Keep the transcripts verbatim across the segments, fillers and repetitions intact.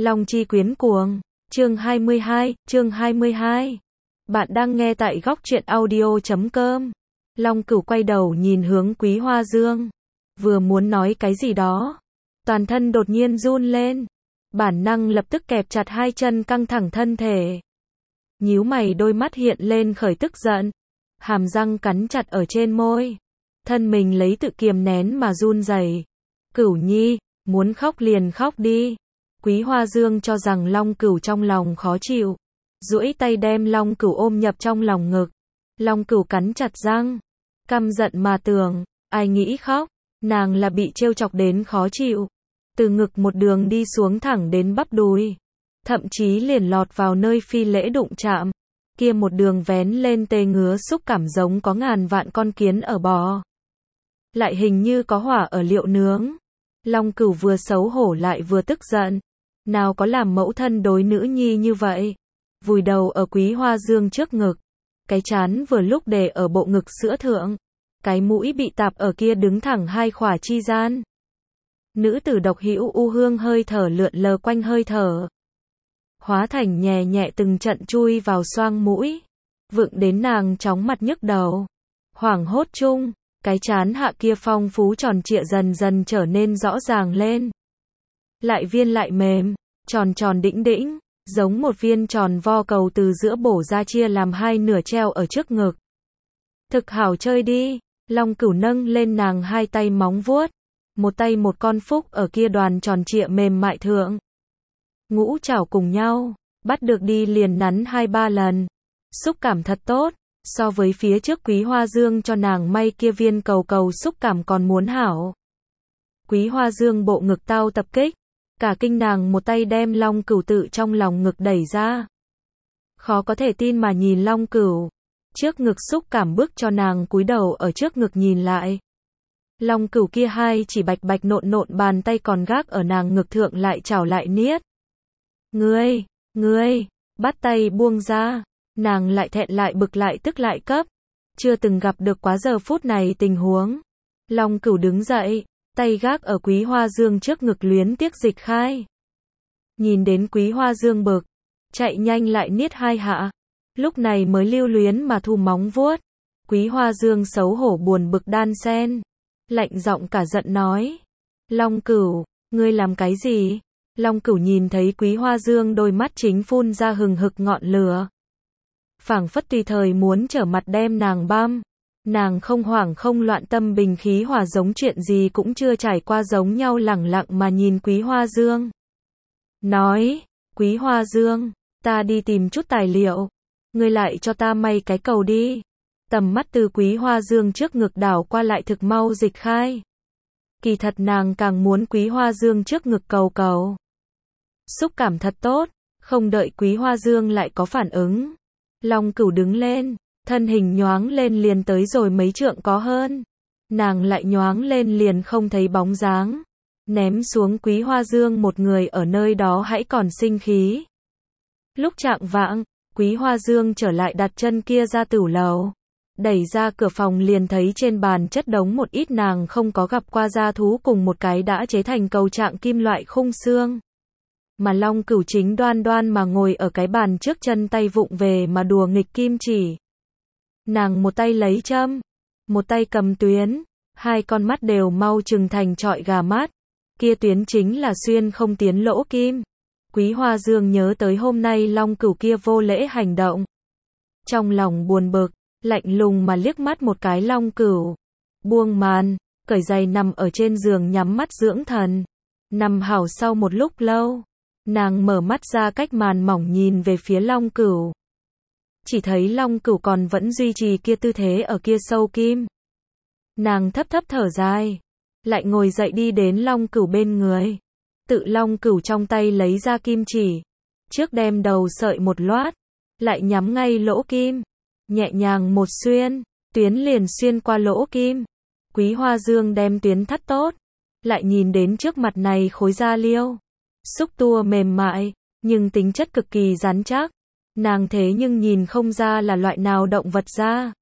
Long chi quyến cuồng. Chương hai mươi hai, chương hai mươi hai. Bạn đang nghe tại góc truyện audio chấm com. Long Cửu quay đầu nhìn hướng Quý Hoa Dương. Vừa muốn nói cái gì đó. Toàn thân đột nhiên run lên. Bản năng lập tức kẹp chặt hai chân căng thẳng thân thể. Nhíu mày đôi mắt hiện lên khởi tức giận. Hàm răng cắn chặt ở trên môi. Thân mình lấy tự kiềm nén mà run rẩy. Cửu Nhi, muốn khóc liền khóc đi. Quý Hoa Dương cho rằng Long Cửu trong lòng khó chịu. Duỗi tay đem Long Cửu ôm nhập trong lòng ngực. Long Cửu cắn chặt răng. Căm giận mà tưởng, ai nghĩ khóc, nàng là bị trêu chọc đến khó chịu. Từ ngực một đường đi xuống thẳng đến bắp đùi. Thậm chí liền lọt vào nơi phi lễ đụng chạm. Kia một đường vén lên tê ngứa xúc cảm giống có ngàn vạn con kiến ở bò. Lại hình như có hỏa ở liệu nướng. Long Cửu vừa xấu hổ lại vừa tức giận. Nào có làm mẫu thân đối nữ nhi như vậy. Vùi đầu ở Quý Hoa Dương trước ngực. Cái trán vừa lúc để ở bộ ngực sữa thượng. Cái mũi bị tạp ở kia đứng thẳng hai khỏa chi gian. Nữ tử độc hữu u hương hơi thở lượn lờ quanh hơi thở. Hóa thành nhẹ nhẹ từng trận chui vào xoang mũi. Vựng đến nàng chóng mặt nhức đầu. Hoảng hốt chung. Cái trán hạ kia phong phú tròn trịa dần dần trở nên rõ ràng lên. Lại viên lại mềm, tròn tròn đĩnh đĩnh, giống một viên tròn vo cầu từ giữa bổ ra chia làm hai nửa treo ở trước ngực. Thực hảo chơi đi, Long Cửu nâng lên nàng hai tay móng vuốt, một tay một con phúc ở kia đoàn tròn trịa mềm mại thượng. Ngũ chảo cùng nhau, bắt được đi liền nắn hai ba lần. Xúc cảm thật tốt, so với phía trước Quý Hoa Dương cho nàng may kia viên cầu cầu xúc cảm còn muốn hảo. Quý Hoa Dương bộ ngực tao tập kích. Cả kinh nàng một tay đem Long Cửu tự trong lòng ngực đẩy ra. Khó có thể tin mà nhìn Long Cửu. Trước ngực xúc cảm bức cho nàng cúi đầu ở trước ngực nhìn lại. Long Cửu kia hai chỉ bạch bạch nộn nộn bàn tay còn gác ở nàng ngực thượng lại chảo lại niết. Ngươi, ngươi, bắt tay buông ra. Nàng lại thẹn lại bực lại tức lại cấp. Chưa từng gặp được quá giờ phút này tình huống. Long Cửu đứng dậy. Tay gác ở Quý Hoa Dương trước ngực luyến tiếc dịch khai. Nhìn đến Quý Hoa Dương bực. Chạy nhanh lại niết hai hạ. Lúc này mới lưu luyến mà thu móng vuốt. Quý Hoa Dương xấu hổ buồn bực đan sen. Lạnh giọng cả giận nói. Long Cửu, ngươi làm cái gì? Long Cửu nhìn thấy Quý Hoa Dương đôi mắt chính phun ra hừng hực ngọn lửa. Phảng phất tùy thời muốn trở mặt đem nàng băm. Nàng không hoảng không loạn tâm bình khí hòa giống chuyện gì cũng chưa trải qua giống nhau lẳng lặng mà nhìn Quý Hoa Dương. Nói, Quý Hoa Dương, ta đi tìm chút tài liệu. Ngươi lại cho ta may cái cầu đi. Tầm mắt từ Quý Hoa Dương trước ngực đảo qua lại thực mau dịch khai. Kỳ thật nàng càng muốn Quý Hoa Dương trước ngực cầu cầu. Xúc cảm thật tốt, không đợi Quý Hoa Dương lại có phản ứng. Long Cửu đứng lên. Thân hình nhoáng lên liền tới rồi mấy trượng có hơn. Nàng lại nhoáng lên liền không thấy bóng dáng. Ném xuống Quý Hoa Dương một người ở nơi đó hãy còn sinh khí. Lúc trạng vạng, Quý Hoa Dương trở lại đặt chân kia ra tửu lầu. Đẩy ra cửa phòng liền thấy trên bàn chất đống một ít nàng không có gặp qua gia thú cùng một cái đã chế thành cầu trạng kim loại khung xương. Mà Long Cửu chính đoan đoan mà ngồi ở cái bàn trước chân tay vụng về mà đùa nghịch kim chỉ. Nàng một tay lấy châm, một tay cầm tuyến, hai con mắt đều mau trừng thành trọi gà mát. Kia tuyến chính là xuyên không tiến lỗ kim. Quý Hoa Dương nhớ tới hôm nay Long Cửu kia vô lễ hành động. Trong lòng buồn bực, lạnh lùng mà liếc mắt một cái Long Cửu. Buông màn, cởi giày nằm ở trên giường nhắm mắt dưỡng thần. Nằm hảo sau một lúc lâu, nàng mở mắt ra cách màn mỏng nhìn về phía Long Cửu. Chỉ thấy Long Cửu còn vẫn duy trì kia tư thế ở kia sâu kim. Nàng thấp thấp thở dài. Lại ngồi dậy đi đến Long Cửu bên người. Tự Long Cửu trong tay lấy ra kim chỉ. Trước đem đầu sợi một loát. Lại nhắm ngay lỗ kim. Nhẹ nhàng một xuyên. Tuyến liền xuyên qua lỗ kim. Quý Hoa Dương đem tuyến thắt tốt. Lại nhìn đến trước mặt này khối da liêu. Xúc tua mềm mại. Nhưng tính chất cực kỳ rắn chắc. Nàng thế nhưng nhìn không ra là loại nào động vật da.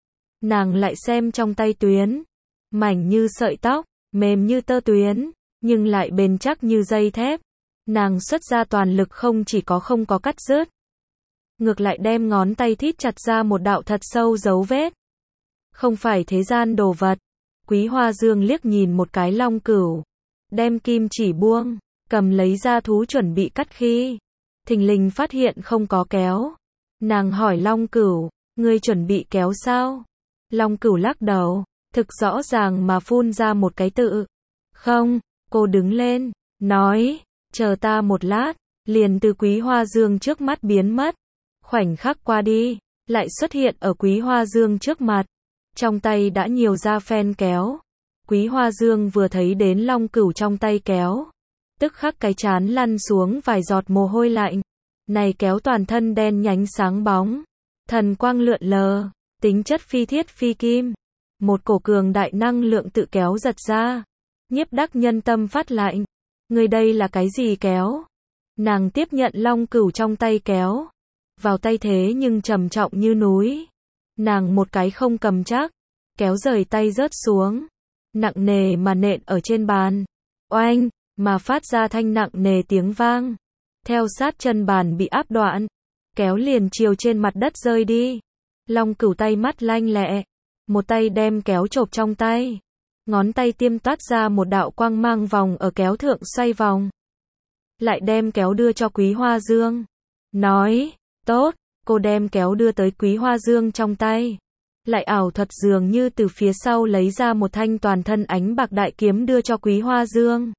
Nàng lại xem trong tay tuyến. Mảnh như sợi tóc, mềm như tơ tuyến, nhưng lại bền chắc như dây thép. Nàng xuất ra toàn lực không chỉ có không có cắt rớt, ngược lại đem ngón tay thít chặt ra một đạo thật sâu dấu vết. Không phải thế gian đồ vật. Quý Hoa Dương liếc nhìn một cái Long Cửu, đem kim chỉ buông, cầm lấy ra thú chuẩn bị cắt khi, thình lình phát hiện không có kéo. Nàng hỏi Long Cửu, ngươi chuẩn bị kéo sao? Long Cửu lắc đầu, thực rõ ràng mà phun ra một cái tự. Không, cô đứng lên, nói, chờ ta một lát, liền từ Quý Hoa Dương trước mắt biến mất. Khoảnh khắc qua đi, lại xuất hiện ở Quý Hoa Dương trước mặt. Trong tay đã nhiều ra phen kéo. Quý Hoa Dương vừa thấy đến Long Cửu trong tay kéo, tức khắc cái chán lăn xuống vài giọt mồ hôi lạnh. Này kéo toàn thân đen nhánh sáng bóng, thần quang lượn lờ, tính chất phi thiết phi kim. Một cổ cường đại năng lượng tự kéo giật ra. Nhiếp Đắc Nhân tâm phát lạnh. Người đây là cái gì kéo? Nàng tiếp nhận Long Cửu trong tay kéo. Vào tay thế nhưng trầm trọng như núi. Nàng một cái không cầm chắc, kéo rời tay rớt xuống, nặng nề mà nện ở trên bàn. Oanh, mà phát ra thanh nặng nề tiếng vang. Theo sát chân bàn bị áp đoạn, kéo liền chiều trên mặt đất rơi đi. Long Cửu tay mắt lanh lẹ, một tay đem kéo chộp trong tay, ngón tay tiêm toát ra một đạo quang mang vòng ở kéo thượng xoay vòng. Lại đem kéo đưa cho Quý Hoa Dương, nói, tốt. Cô đem kéo đưa tới Quý Hoa Dương trong tay, lại ảo thuật dường như từ phía sau lấy ra một thanh toàn thân ánh bạc đại kiếm đưa cho Quý Hoa Dương.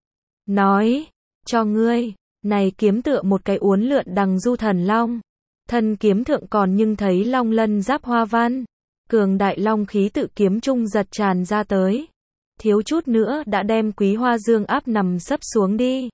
Nói, cho ngươi, này kiếm tựa một cái uốn lượn đằng du thần long. Thân kiếm thượng còn nhưng thấy long lân giáp hoa văn, cường đại long khí tự kiếm trung giật tràn ra tới. Thiếu chút nữa đã đem Quý Hoa Dương áp nằm sấp xuống đi.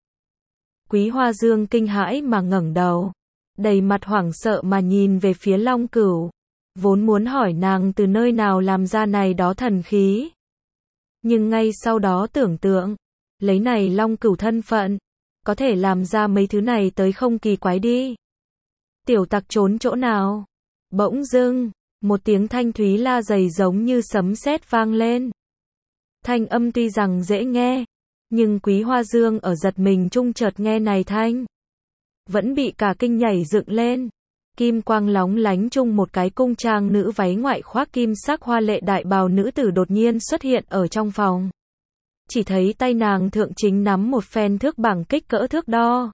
Quý Hoa Dương kinh hãi mà ngẩng đầu, đầy mặt hoảng sợ mà nhìn về phía Long Cửu, vốn muốn hỏi nàng từ nơi nào làm ra này đó thần khí. Nhưng ngay sau đó tưởng tượng, lấy này Long Cửu thân phận, có thể làm ra mấy thứ này tới không kỳ quái đi. Tiểu tặc trốn chỗ nào? Bỗng dưng, một tiếng thanh thúy la dày giống như sấm sét vang lên. Thanh âm tuy rằng dễ nghe, nhưng Quý Hoa Dương ở giật mình chung chợt nghe này thanh, vẫn bị cả kinh nhảy dựng lên. Kim quang lóng lánh chung một cái cung trang nữ váy ngoại khoác kim sắc hoa lệ đại bào nữ tử đột nhiên xuất hiện ở trong phòng. Chỉ thấy tay nàng thượng chính nắm một phen thước bằng kích cỡ thước đo.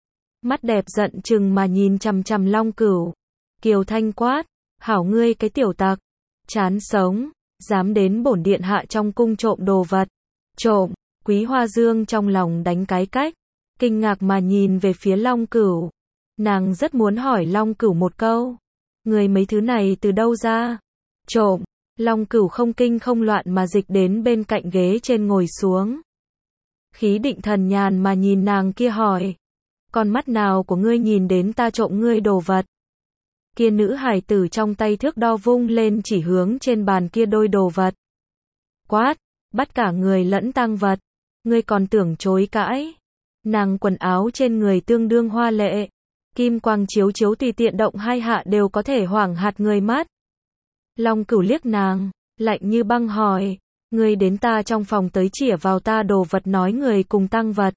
Mắt đẹp giận chừng mà nhìn chằm chằm Long Cửu. Kiều Thanh quát, hảo ngươi cái tiểu tặc, chán sống, dám đến bổn điện hạ trong cung trộm đồ vật. Trộm, Quý Hoa Dương trong lòng đánh cái cách, kinh ngạc mà nhìn về phía Long Cửu. Nàng rất muốn hỏi Long Cửu một câu, người mấy thứ này từ đâu ra? Trộm, Long Cửu không kinh không loạn mà dịch đến bên cạnh ghế trên ngồi xuống. Khí định thần nhàn mà nhìn nàng kia hỏi, con mắt nào của ngươi nhìn đến ta trộm ngươi đồ vật? Kia nữ hài tử trong tay thước đo vung lên chỉ hướng trên bàn kia đôi đồ vật. Quát, bắt cả người lẫn tang vật, ngươi còn tưởng chối cãi? Nàng quần áo trên người tương đương hoa lệ, kim quang chiếu chiếu tùy tiện động hai hạ đều có thể hoảng hạt người mắt. Long Cửu liếc nàng, lạnh như băng hỏi, ngươi đến ta trong phòng tới chĩa vào ta đồ vật nói người cùng tang vật.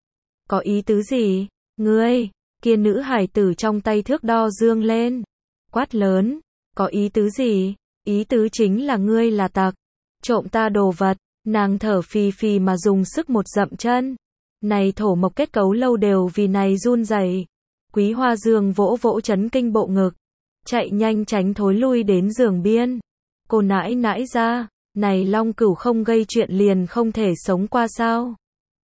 Có ý tứ gì? Ngươi, kia nữ hải tử trong tay thước đo dương lên, quát lớn, có ý tứ gì? Ý tứ chính là ngươi là tặc, trộm ta đồ vật. Nàng thở phì phì mà dùng sức một dậm chân. Này thổ mộc kết cấu lâu đều vì này run rẩy. Quý Hoa Dương vỗ vỗ chấn kinh bộ ngực, chạy nhanh tránh thối lui đến giường biên. Cô nãi nãi ra, này Long Cửu không gây chuyện liền không thể sống qua sao?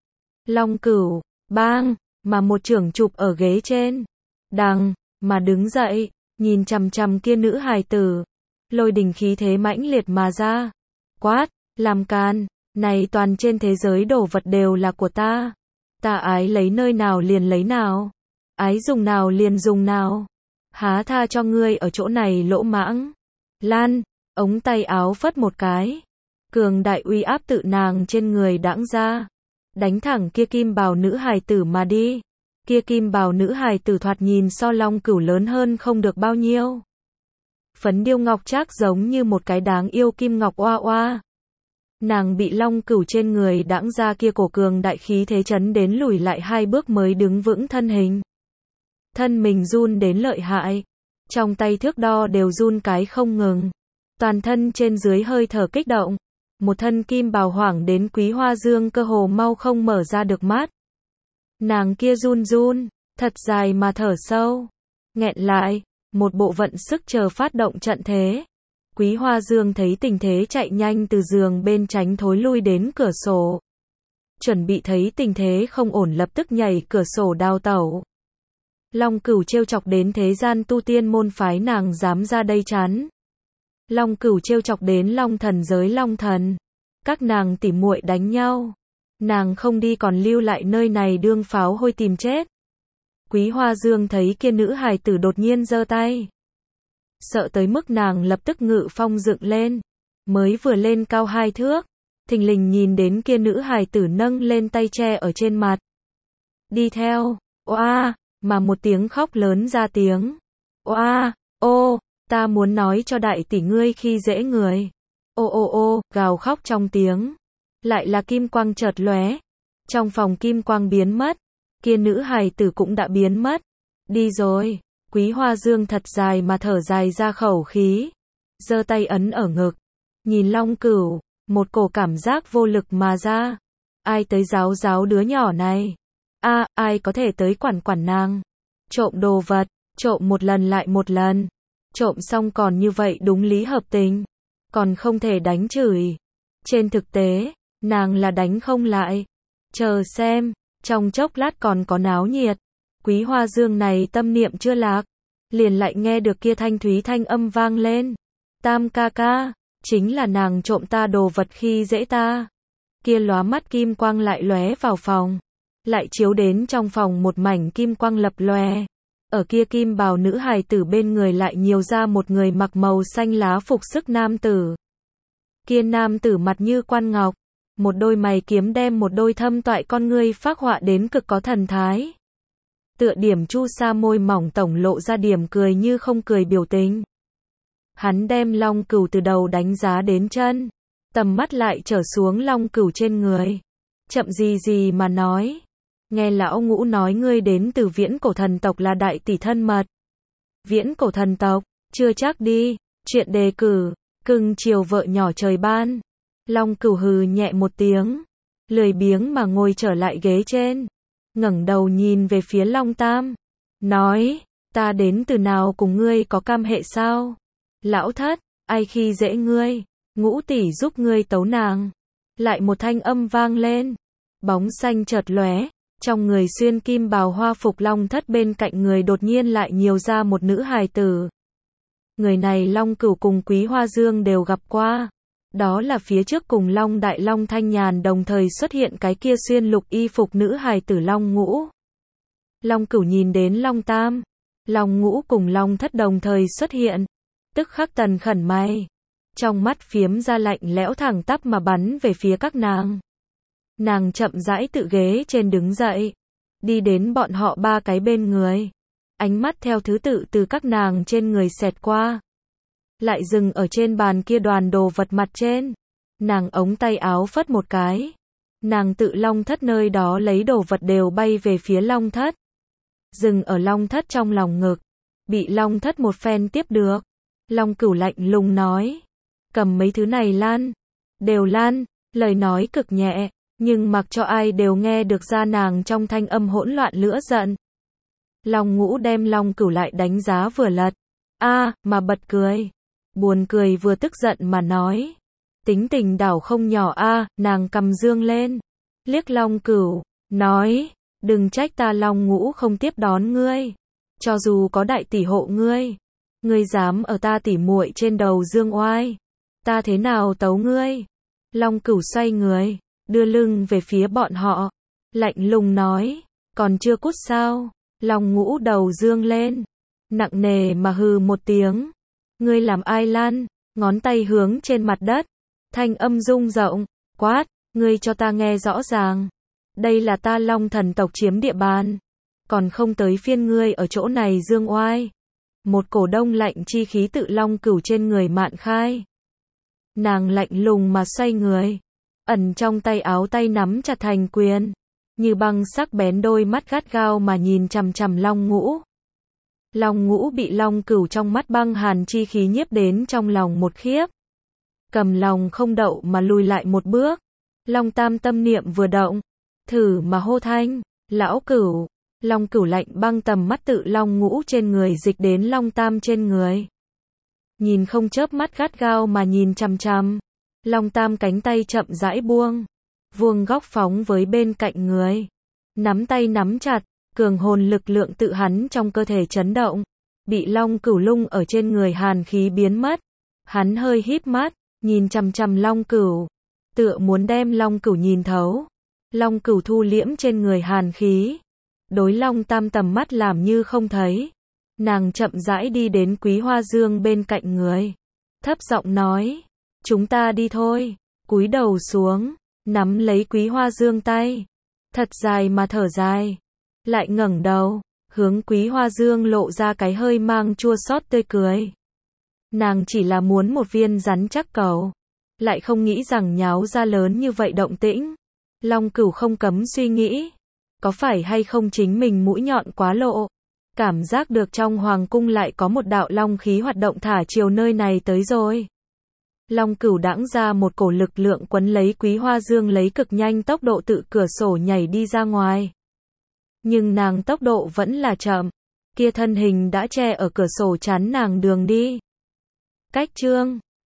Long Cửu, bang, mà một trưởng chụp ở ghế trên. Đằng, mà đứng dậy, nhìn chằm chằm kia nữ hài tử. Lôi đình khí thế mãnh liệt mà ra. Quát, làm can, này toàn trên thế giới đồ vật đều là của ta. Ta ái lấy nơi nào liền lấy nào. Ái dùng nào liền dùng nào. Há tha cho ngươi ở chỗ này lỗ mãng. Lan, ống tay áo phất một cái. Cường đại uy áp tự nàng trên người đãng ra. Đánh thẳng kia kim bào nữ hài tử mà đi. Kia kim bào nữ hài tử thoạt nhìn so Long Cửu lớn hơn không được bao nhiêu. Phấn điêu ngọc trác giống như một cái đáng yêu kim ngọc oa oa. Nàng bị long cửu trên người đãng ra kia cổ cường đại khí thế chấn đến lùi lại hai bước mới đứng vững thân hình. Thân mình run đến lợi hại. Trong tay thước đo đều run cái không ngừng. Toàn thân trên dưới hơi thở kích động. Một thân kim bào hoảng đến Quý Hoa Dương cơ hồ mau không mở ra được mắt. Nàng kia run run, thật dài mà thở sâu. Nghẹn lại, một bộ vận sức chờ phát động trận thế. Quý Hoa Dương thấy tình thế chạy nhanh từ giường bên tránh thối lui đến cửa sổ. Chuẩn bị thấy tình thế không ổn lập tức nhảy cửa sổ đào tẩu. Long Cửu trêu chọc đến thế gian tu tiên môn phái nàng dám ra đây chán. Long Cửu trêu chọc đến Long Thần giới Long Thần. Các nàng tỉ muội đánh nhau. Nàng không đi còn lưu lại nơi này đương pháo hôi tìm chết. Quý Hoa Dương thấy kia nữ hài tử đột nhiên giơ tay. Sợ tới mức nàng lập tức ngự phong dựng lên. Mới vừa lên cao hai thước. Thình lình nhìn đến kia nữ hài tử nâng lên tay che ở trên mặt. Đi theo, oa, mà một tiếng khóc lớn ra tiếng. Oa, ô, ta muốn nói cho đại tỷ ngươi khi dễ người. Ô ô ô, gào khóc trong tiếng. Lại là kim quang chợt lóe. Trong phòng kim quang biến mất. Kia nữ hài tử cũng đã biến mất. Đi rồi. Quý Hoa Dương thật dài mà thở dài ra khẩu khí. Giơ tay ấn ở ngực. Nhìn Long Cửu. Một cổ cảm giác vô lực mà ra. Ai tới giáo giáo đứa nhỏ này? A, à, ai có thể tới quản quản nàng? Trộm đồ vật. Trộm một lần lại một lần. Trộm xong còn như vậy đúng lý hợp tình. Còn không thể đánh chửi. Trên thực tế, nàng là đánh không lại. Chờ xem, trong chốc lát còn có náo nhiệt. Quý Hoa Dương này tâm niệm chưa lạc. Liền lại nghe được kia thanh thúy thanh âm vang lên. Tam ca ca, chính là nàng trộm ta đồ vật khi dễ ta. Kia lóa mắt kim quang lại lóe vào phòng. Lại chiếu đến trong phòng một mảnh kim quang lập lòe. Ở kia kim bào nữ hài tử bên người lại nhiều ra một người mặc màu xanh lá phục sức nam tử. Kia nam tử mặt như quan ngọc, một đôi mày kiếm đem một đôi thâm toại con ngươi phác họa đến cực có thần thái. Tựa điểm chu sa môi mỏng tổng lộ ra điểm cười như không cười biểu tình. Hắn đem Long Cửu từ đầu đánh giá đến chân, tầm mắt lại trở xuống Long Cửu trên người. Chậm gì gì mà nói. Nghe lão ngũ nói ngươi đến từ viễn cổ thần tộc là đại tỷ thân mật. Viễn cổ thần tộc, chưa chắc đi, chuyện đề cử, cưng chiều vợ nhỏ trời ban. Long Cửu hừ nhẹ một tiếng, lười biếng mà ngồi trở lại ghế trên, ngẩng đầu nhìn về phía Long Tam, nói, ta đến từ nào cùng ngươi có cam hệ sao? Lão thất, ai khi dễ ngươi, ngũ tỷ giúp ngươi tấu nàng. Lại một thanh âm vang lên, bóng xanh chợt lóe. Trong người xuyên kim bào hoa phục Long Thất bên cạnh người đột nhiên lại nhiều ra một nữ hài tử. Người này Long Cửu cùng Quý Hoa Dương đều gặp qua. Đó là phía trước cùng Long Đại Long Thanh Nhàn đồng thời xuất hiện cái kia xuyên lục y phục nữ hài tử Long Ngũ. Long Cửu nhìn đến Long Tam. Long Ngũ cùng Long Thất đồng thời xuất hiện. Tức khắc tần khẩn mày. Trong mắt phiếm ra lạnh lẽo thẳng tắp mà bắn về phía các nàng. Nàng chậm rãi tự ghế trên đứng dậy, đi đến bọn họ ba cái bên người. Ánh mắt theo thứ tự từ các nàng trên người xẹt qua. Lại dừng ở trên bàn kia đoàn đồ vật mặt trên. Nàng ống tay áo phất một cái. Nàng tự Long Thất nơi đó lấy đồ vật đều bay về phía Long Thất. Dừng ở Long Thất trong lòng ngực. Bị Long Thất một phen tiếp được. Long Cửu lạnh lùng nói. Cầm mấy thứ này lan. Đều lan, lời nói cực nhẹ. Nhưng mặc cho ai đều nghe được ra nàng trong thanh âm hỗn loạn lửa giận. Long Ngũ đem Long Cửu lại đánh giá vừa lật. A, à, mà bật cười. Buồn cười vừa tức giận mà nói. Tính tình đảo không nhỏ a, à, nàng cầm dương lên. Liếc Long Cửu, nói, đừng trách ta Long Ngũ không tiếp đón ngươi. Cho dù có đại tỷ hộ ngươi. Ngươi dám ở ta tỉ muội trên đầu dương oai. Ta thế nào tấu ngươi? Long Cửu xoay người. Đưa lưng về phía bọn họ. Lạnh lùng nói. Còn chưa cút sao? Long Ngũ đầu dương lên. Nặng nề mà hừ một tiếng. Ngươi làm ai lan? Ngón tay hướng trên mặt đất. Thanh âm rung rộng. Quát. Ngươi cho ta nghe rõ ràng. Đây là ta Long thần tộc chiếm địa bàn. Còn không tới phiên ngươi ở chỗ này dương oai. Một cổ đông lạnh chi khí tự Long Cửu trên người mạn khai. Nàng lạnh lùng mà xoay người. ẩn trong tay áo tay nắm chặt thành quyền, như băng sắc bén, đôi mắt gắt gao mà nhìn chằm chằm Long Ngũ. Long Ngũ bị Long Cửu trong mắt băng hàn chi khí nhiếp đến trong lòng một khiếp. Cầm lòng không đậu mà lùi lại một bước. Long Tam tâm niệm vừa động, thử mà hô thanh, lão Cửu. Long Cửu lạnh băng tầm mắt tự Long Ngũ trên người dịch đến Long Tam trên người. Nhìn không chớp mắt gắt gao mà nhìn chằm chằm. Long Tam cánh tay chậm rãi buông, vuông góc phóng với bên cạnh người. Nắm tay nắm chặt, cường hồn lực lượng tự hắn trong cơ thể chấn động, bị Long Cửu lung ở trên người hàn khí biến mất. Hắn hơi híp mắt, nhìn chằm chằm Long Cửu, tựa muốn đem Long Cửu nhìn thấu. Long Cửu thu liễm trên người hàn khí, đối Long Tam tầm mắt làm như không thấy. Nàng chậm rãi đi đến Quý Hoa Dương bên cạnh người, thấp giọng nói, chúng ta đi thôi. Cúi đầu xuống, nắm lấy Quý Hoa Dương tay, thật dài mà thở dài, lại ngẩng đầu, hướng Quý Hoa Dương lộ ra cái hơi mang chua xót tươi cười. Nàng chỉ là muốn một viên rắn chắc cầu, lại không nghĩ rằng nháo ra lớn như vậy động tĩnh. Long Cửu không cấm suy nghĩ, có phải hay không chính mình mũi nhọn quá lộ, cảm giác được trong hoàng cung lại có một đạo long khí hoạt động thả chiều nơi này tới rồi. Long Cửu đãng ra một cổ lực lượng quấn lấy Quý Hoa Dương, lấy cực nhanh tốc độ tự cửa sổ nhảy đi ra ngoài. Nhưng nàng tốc độ vẫn là chậm, kia thân hình đã che ở cửa sổ chắn nàng đường đi. Cách chương